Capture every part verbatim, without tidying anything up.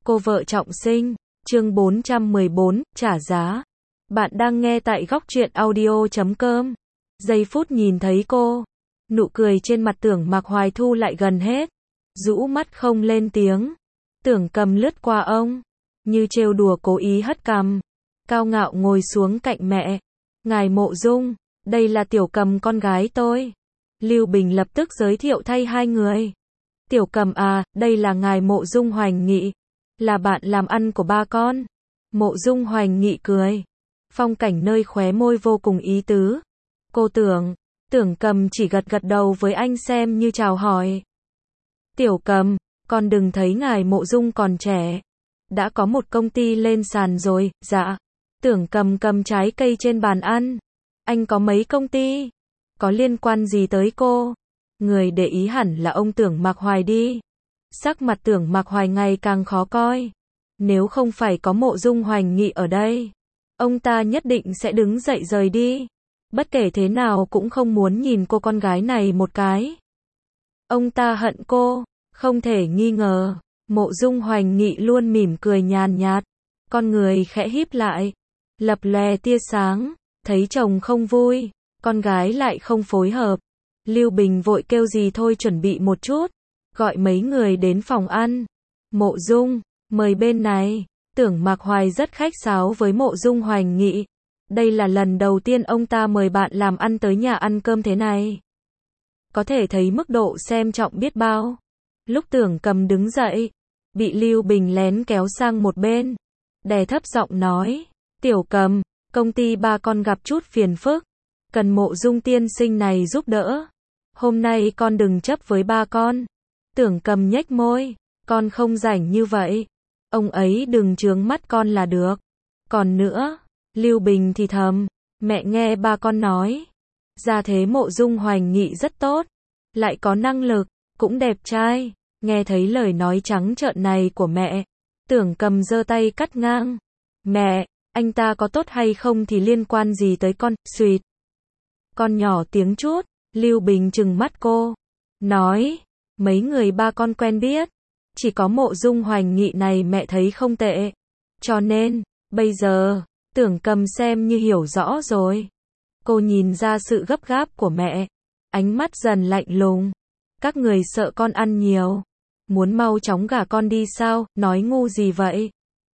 Cô vợ trọng sinh, chương bốn trăm mười bốn, trả giá. Bạn đang nghe tại góc truyện audio chấm com. Giây phút nhìn thấy cô, nụ cười trên mặt Tưởng Mạc Hoài thu lại gần hết, rũ mắt không lên tiếng. Tưởng Cầm lướt qua ông, như trêu đùa cố ý hất cằm, cao ngạo ngồi xuống cạnh mẹ. Ngài Mộ Dung, đây là Tiểu Cầm con gái tôi. Lưu Bình lập tức giới thiệu thay hai người. Tiểu Cầm à, đây là ngài Mộ Dung Hoành Nghị, là bạn làm ăn của ba con. Mộ Dung Hoành Nghị cười, phong cảnh nơi khóe môi vô cùng ý tứ. Cô Tưởng, Tưởng Cầm chỉ gật gật đầu với anh xem như chào hỏi. Tiểu Cầm, con đừng thấy ngài Mộ Dung còn trẻ, đã có một công ty lên sàn rồi. Dạ. Tưởng Cầm cầm trái cây trên bàn ăn. Anh có mấy công ty? Có liên quan gì tới cô? Người để ý hẳn là ông Tưởng Mạc Hoài đi. Sắc mặt Tưởng Mạc Hoài ngày càng khó coi. Nếu không phải có Mộ Dung Hoành Nghị ở đây, ông ta nhất định sẽ đứng dậy rời đi. Bất kể thế nào cũng không muốn nhìn cô con gái này một cái. Ông ta hận cô, không thể nghi ngờ. Mộ Dung Hoành Nghị luôn mỉm cười nhàn nhạt, con người khẽ híp lại, lập lòe tia sáng. Thấy chồng không vui, con gái lại không phối hợp, Lưu Bình vội kêu gì thôi chuẩn bị một chút, gọi mấy người đến phòng ăn. Mộ Dung, mời bên này. Tưởng Mạc Hoài rất khách sáo với Mộ Dung Hoành Nghị. Đây là lần đầu tiên ông ta mời bạn làm ăn tới nhà ăn cơm thế này. Có thể thấy mức độ xem trọng biết bao. Lúc Tưởng Cầm đứng dậy, bị Lưu Bình lén kéo sang một bên, đè thấp giọng nói, Tiểu Cầm, công ty ba con gặp chút phiền phức, cần Mộ Dung tiên sinh này giúp đỡ. Hôm nay con đừng chấp với ba con. Tưởng Cầm nhếch môi, con không rảnh như vậy. Ông ấy đừng chướng mắt con là được. Còn nữa, Lưu Bình thì thầm, mẹ nghe ba con nói, gia thế Mộ Dung Hoành Nghị rất tốt, lại có năng lực, cũng đẹp trai. Nghe thấy lời nói trắng trợn này của mẹ, Tưởng Cầm giơ tay cắt ngang. Mẹ, anh ta có tốt hay không thì liên quan gì tới con, suýt. Con nhỏ tiếng chút. Lưu Bình trừng mắt cô, nói, mấy người ba con quen biết, chỉ có Mộ Dung Hoành Nghị này mẹ thấy không tệ. Cho nên, bây giờ, Tưởng Cầm xem như hiểu rõ rồi. Cô nhìn ra sự gấp gáp của mẹ, ánh mắt dần lạnh lùng. Các người sợ con ăn nhiều, muốn mau chóng gả con đi sao, nói ngu gì vậy?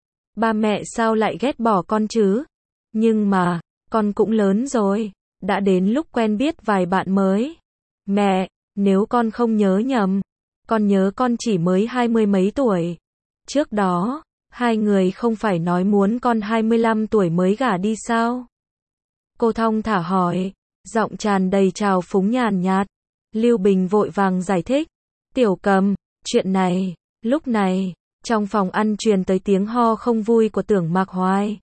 Ba mẹ sao lại ghét bỏ con chứ? Nhưng mà, con cũng lớn rồi, đã đến lúc quen biết vài bạn mới. Mẹ, nếu con không nhớ nhầm, con nhớ con chỉ mới hai mươi mấy tuổi. Trước đó, hai người không phải nói muốn con hai mươi lăm tuổi mới gả đi sao? Cô thong thả hỏi, giọng tràn đầy trào phúng nhàn nhạt. Lưu Bình vội vàng giải thích, Tiểu Cầm, chuyện này. Lúc này, trong phòng ăn truyền tới tiếng ho không vui của Tưởng Mạc Hoài.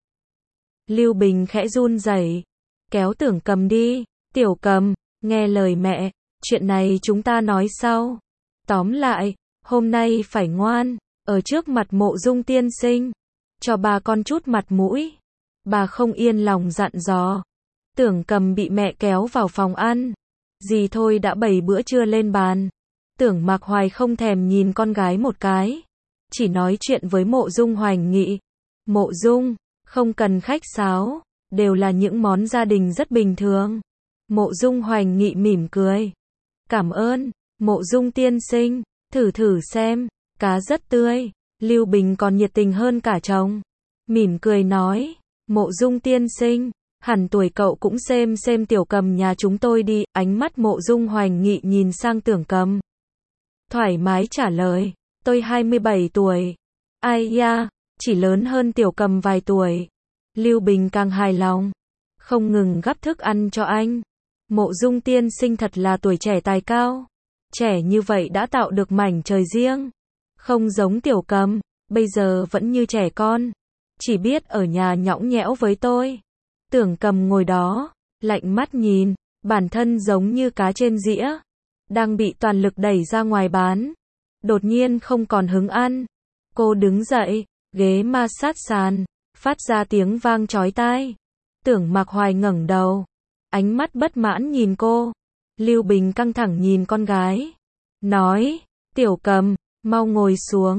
Lưu Bình khẽ run rẩy, kéo Tưởng Cầm đi. Tiểu Cầm, nghe lời mẹ, chuyện này chúng ta nói sau. Tóm lại, hôm nay phải ngoan, ở trước mặt Mộ Dung tiên sinh, cho bà con chút mặt mũi. Bà không yên lòng dặn dò. Tưởng Cầm bị mẹ kéo vào phòng ăn. Dì thôi đã bày bữa trưa lên bàn. Tưởng Mạc Hoài không thèm nhìn con gái một cái, chỉ nói chuyện với Mộ Dung Hoành Nghị. Mộ Dung, không cần khách sáo, đều là những món gia đình rất bình thường. Mộ Dung Hoành Nghị mỉm cười. Cảm ơn, Mộ Dung tiên sinh, thử thử xem, cá rất tươi. Lưu Bình còn nhiệt tình hơn cả chồng. Mỉm cười nói, Mộ Dung tiên sinh, hẳn tuổi cậu cũng xem xem Tiểu Cầm nhà chúng tôi đi. Ánh mắt Mộ Dung Hoành Nghị nhìn sang Tưởng Cầm, thoải mái trả lời, tôi hai mươi bảy tuổi. Ai ya, chỉ lớn hơn Tiểu Cầm vài tuổi. Lưu Bình càng hài lòng, không ngừng gắp thức ăn cho anh. Mộ Dung tiên sinh thật là tuổi trẻ tài cao. Trẻ như vậy đã tạo được mảnh trời riêng. Không giống Tiểu Cầm, bây giờ vẫn như trẻ con, chỉ biết ở nhà nhõng nhẽo với tôi. Tưởng Cầm ngồi đó, lạnh mắt nhìn, bản thân giống như cá trên dĩa, đang bị toàn lực đẩy ra ngoài bán. Đột nhiên không còn hứng ăn. Cô đứng dậy, ghế ma sát sàn, phát ra tiếng vang chói tai. Tưởng Mạc Hoài ngẩng đầu, ánh mắt bất mãn nhìn cô. Lưu Bình căng thẳng nhìn con gái, nói, Tiểu Cầm, mau ngồi xuống.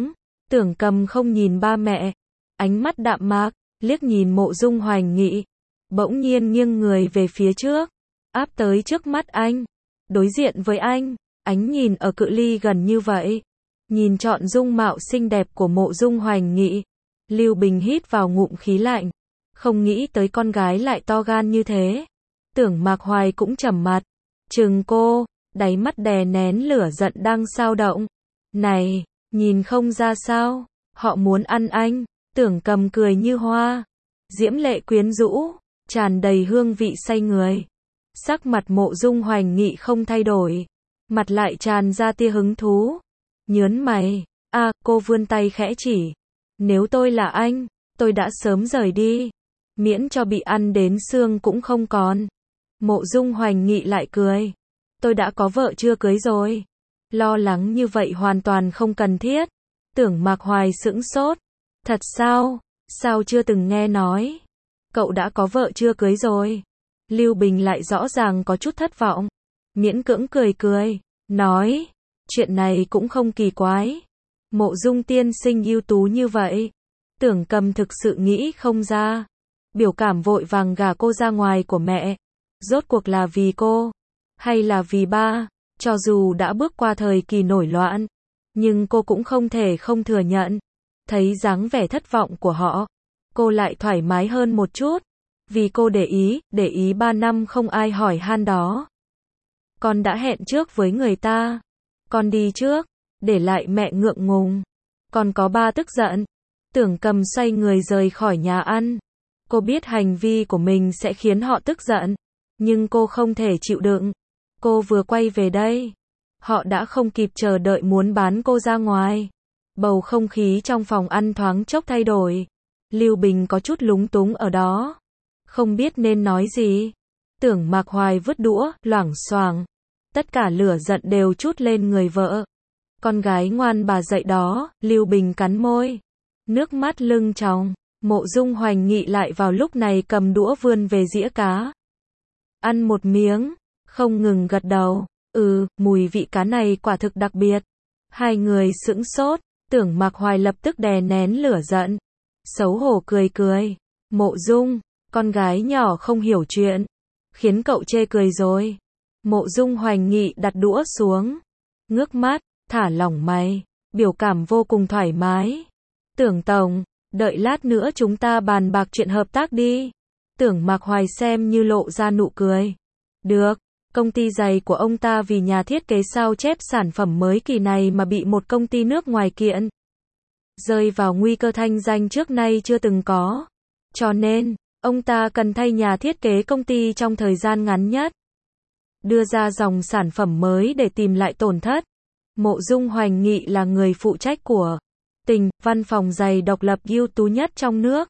Tưởng Cầm không nhìn ba mẹ, ánh mắt đạm mạc, liếc nhìn Mộ Dung Hoành Nghị, bỗng nhiên nghiêng người về phía trước, áp tới trước mắt anh, đối diện với anh, ánh nhìn ở cự ly gần như vậy, nhìn trọn dung mạo xinh đẹp của Mộ Dung Hoành Nghị, Lưu Bình hít vào ngụm khí lạnh, không nghĩ tới con gái lại to gan như thế. Tưởng Mạc Hoài cũng trầm mặt, trừng cô, đáy mắt đè nén lửa giận đang sao động. Này, nhìn không ra sao, họ muốn ăn anh. Tưởng Cầm cười như hoa, diễm lệ quyến rũ, tràn đầy hương vị say người. Sắc mặt Mộ Dung Hoành Nghị không thay đổi, mặt lại tràn ra tia hứng thú. Nhớn mày, a, à, cô vươn tay khẽ chỉ. Nếu tôi là anh, tôi đã sớm rời đi, miễn cho bị ăn đến xương cũng không còn. Mộ Dung Hoành Nghị lại cười. Tôi đã có vợ chưa cưới rồi. Lo lắng như vậy hoàn toàn không cần thiết. Tưởng Mạc Hoài sững sốt. Thật sao? Sao chưa từng nghe nói? Cậu đã có vợ chưa cưới rồi. Lưu Bình lại rõ ràng có chút thất vọng. Miễn cưỡng cười cười, nói, chuyện này cũng không kỳ quái. Mộ Dung tiên sinh ưu tú như vậy. Tưởng Cầm thực sự nghĩ không ra. Biểu cảm vội vàng gả cô ra ngoài của mẹ. Rốt cuộc là vì cô, hay là vì ba? Cho dù đã bước qua thời kỳ nổi loạn, nhưng cô cũng không thể không thừa nhận. Thấy dáng vẻ thất vọng của họ, cô lại thoải mái hơn một chút. Vì cô để ý, để ý ba năm không ai hỏi han đó. Con đã hẹn trước với người ta. Con đi trước, để lại mẹ ngượng ngùng. Còn có ba tức giận. Tưởng Cầm xoay người rời khỏi nhà ăn. Cô biết hành vi của mình sẽ khiến họ tức giận, nhưng cô không thể chịu đựng. Cô vừa quay về đây, họ đã không kịp chờ đợi muốn bán cô ra ngoài. Bầu không khí trong phòng ăn thoáng chốc thay đổi. Lưu Bình có chút lúng túng ở đó, không biết nên nói gì. Tưởng Mạc Hoài vứt đũa, loảng xoảng. Tất cả lửa giận đều trút lên người vợ. Con gái ngoan bà dạy đó. Lưu Bình cắn môi, nước mắt lưng tròng. Mộ Dung Hoành Nghị lại vào lúc này cầm đũa vươn về dĩa cá. Ăn một miếng, không ngừng gật đầu. Ừ, mùi vị cá này quả thực đặc biệt. Hai người sững sốt. Tưởng Mạc Hoài lập tức đè nén lửa giận, xấu hổ cười cười. Mộ Dung, con gái nhỏ không hiểu chuyện, khiến cậu chê cười rồi. Mộ Dung Hoành Nghị đặt đũa xuống, ngước mắt, thả lỏng mày, biểu cảm vô cùng thoải mái. Tưởng tổng, đợi lát nữa chúng ta bàn bạc chuyện hợp tác đi. Tưởng Mạc Hoài xem như lộ ra nụ cười. Được, công ty giày của ông ta vì nhà thiết kế sao chép sản phẩm mới kỳ này mà bị một công ty nước ngoài kiện. Rơi vào nguy cơ thanh danh trước nay chưa từng có. Cho nên, ông ta cần thay nhà thiết kế công ty trong thời gian ngắn nhất. Đưa ra dòng sản phẩm mới để tìm lại tổn thất. Mộ Dung Hoành Nghị là người phụ trách của Tình, văn phòng giày độc lập ưu tú nhất trong nước.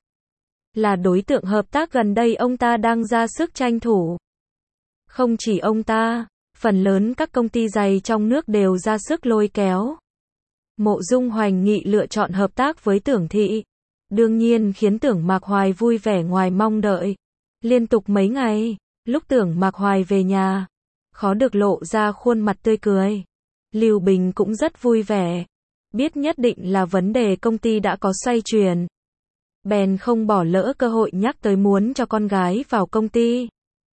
Là đối tượng hợp tác gần đây ông ta đang ra sức tranh thủ. Không chỉ ông ta, phần lớn các công ty giày trong nước đều ra sức lôi kéo. Mộ Dung Hoành Nghị lựa chọn hợp tác với Tưởng Thị. Đương nhiên khiến Tưởng Mạc Hoài vui vẻ ngoài mong đợi. Liên tục mấy ngày, lúc Tưởng Mạc Hoài về nhà, khó được lộ ra khuôn mặt tươi cười. Lưu Bình cũng rất vui vẻ. Biết nhất định là vấn đề công ty đã có xoay chuyển. Bèn không bỏ lỡ cơ hội nhắc tới muốn cho con gái vào công ty.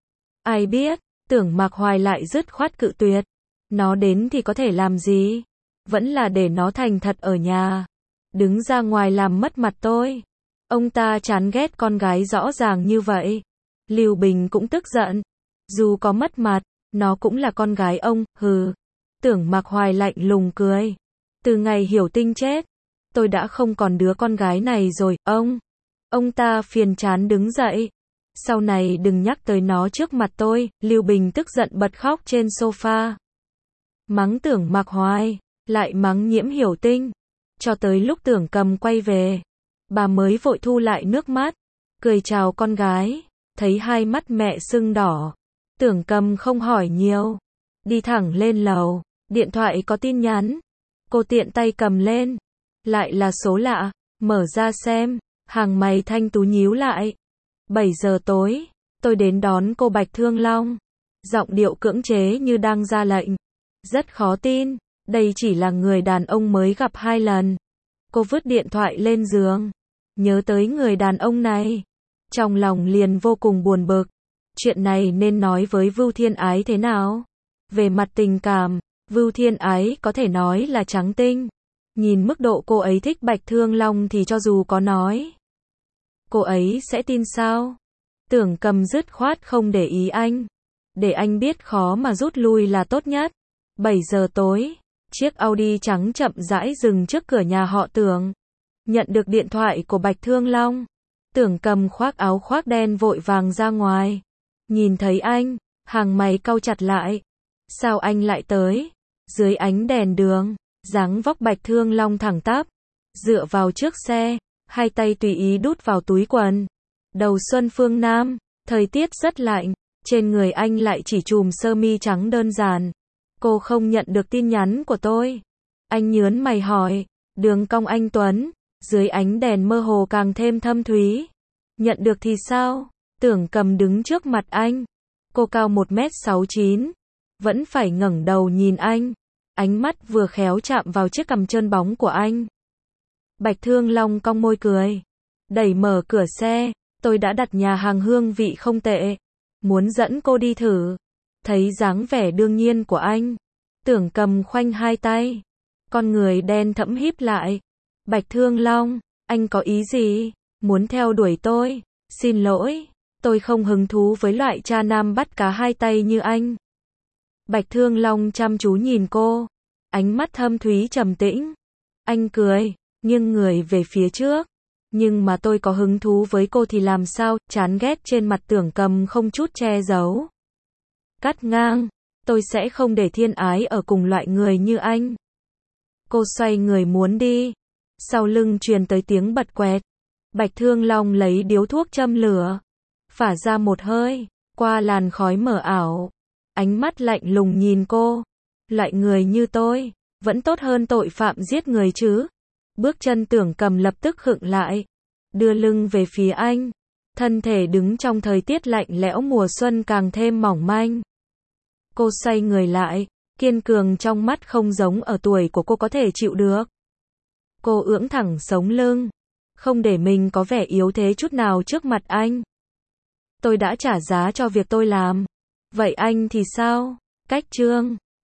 Ai biết, Tưởng Mạc Hoài lại dứt khoát cự tuyệt. Nó đến thì có thể làm gì? Vẫn là để nó thành thật ở nhà. Đứng ra ngoài làm mất mặt tôi. Ông ta chán ghét con gái rõ ràng như vậy. Lưu Bình cũng tức giận. Dù có mất mặt, nó cũng là con gái ông, hừ. Tưởng Mạc Hoài lạnh lùng cười. Từ ngày Hiểu Tinh chết, tôi đã không còn đứa con gái này rồi, ông. Ông ta phiền chán đứng dậy. Sau này đừng nhắc tới nó trước mặt tôi. Lưu Bình tức giận bật khóc trên sofa. Mắng Tưởng Mạc Hoài, lại mắng Nhiễm Hiểu Tinh. Cho tới lúc Tưởng Cầm quay về, bà mới vội thu lại nước mắt, cười chào con gái. Thấy hai mắt mẹ sưng đỏ, Tưởng Cầm không hỏi nhiều, đi thẳng lên lầu. Điện thoại có tin nhắn. Cô tiện tay cầm lên. Lại là số lạ. Mở ra xem. Hàng mày thanh tú nhíu lại. bảy giờ tối, tôi đến đón cô Bạch Thương Long. Giọng điệu cưỡng chế như đang ra lệnh. Rất khó tin. Đây chỉ là người đàn ông mới gặp hai lần. Cô vứt điện thoại lên giường. Nhớ tới người đàn ông này. Trong lòng liền vô cùng buồn bực. Chuyện này nên nói với Vưu Thiên Ái thế nào? Về mặt tình cảm, Vưu Thiên Ái có thể nói là trắng tinh. Nhìn mức độ cô ấy thích Bạch Thương Long thì cho dù có nói, cô ấy sẽ tin sao? Tưởng Cầm dứt khoát không để ý anh. Để anh biết khó mà rút lui là tốt nhất. bảy giờ tối, chiếc Audi trắng chậm rãi dừng trước cửa nhà họ Tưởng. Nhận được điện thoại của Bạch Thương Long, Tưởng Cầm khoác áo khoác đen vội vàng ra ngoài. Nhìn thấy anh, hàng mày cau chặt lại. Sao anh lại tới? Dưới ánh đèn đường, dáng vóc Bạch Thương Long thẳng tắp, dựa vào trước xe, hai tay tùy ý đút vào túi quần. Đầu xuân phương Nam, thời tiết rất lạnh, trên người anh lại chỉ chùm sơ mi trắng đơn giản. Cô không nhận được tin nhắn của tôi. Anh nhớn mày hỏi, đường cong anh tuấn, dưới ánh đèn mơ hồ càng thêm thâm thúy. Nhận được thì sao? Tưởng Cầm đứng trước mặt anh. Cô cao một mét sáu chín, vẫn phải ngẩng đầu nhìn anh. Ánh mắt vừa khéo chạm vào chiếc cằm trơn bóng của anh. Bạch Thương Long cong môi cười, đẩy mở cửa xe. Tôi đã đặt nhà hàng hương vị không tệ, muốn dẫn cô đi thử. Thấy dáng vẻ đương nhiên của anh, Tưởng Cầm khoanh hai tay, con người đen thẫm híp lại. Bạch Thương Long, anh có ý gì? Muốn theo đuổi tôi? Xin lỗi, tôi không hứng thú với loại cha nam bắt cá hai tay như anh. Bạch Thương Long chăm chú nhìn cô, ánh mắt thâm thúy trầm tĩnh. Anh cười, nghiêng người về phía trước. Nhưng mà tôi có hứng thú với cô thì làm sao? Chán ghét trên mặt Tưởng Cầm không chút che giấu. Cắt ngang, tôi sẽ không để Thiên Ái ở cùng loại người như anh. Cô xoay người muốn đi. Sau lưng truyền tới tiếng bật quẹt. Bạch Thương Long lấy điếu thuốc châm lửa, phả ra một hơi, qua làn khói mờ ảo. Ánh mắt lạnh lùng nhìn cô. Loại người như tôi, vẫn tốt hơn tội phạm giết người chứ. Bước chân Tưởng Cầm lập tức khựng lại, đưa lưng về phía anh. Thân thể đứng trong thời tiết lạnh lẽo mùa xuân càng thêm mỏng manh. Cô xoay người lại, kiên cường trong mắt không giống ở tuổi của cô có thể chịu được. Cô ưỡn thẳng sống lưng, không để mình có vẻ yếu thế chút nào trước mặt anh. Tôi đã trả giá cho việc tôi làm. Vậy anh thì sao? Cách chương